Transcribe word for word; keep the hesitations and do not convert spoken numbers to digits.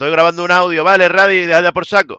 Estoy grabando un audio, vale, Ravi, déjala por saco.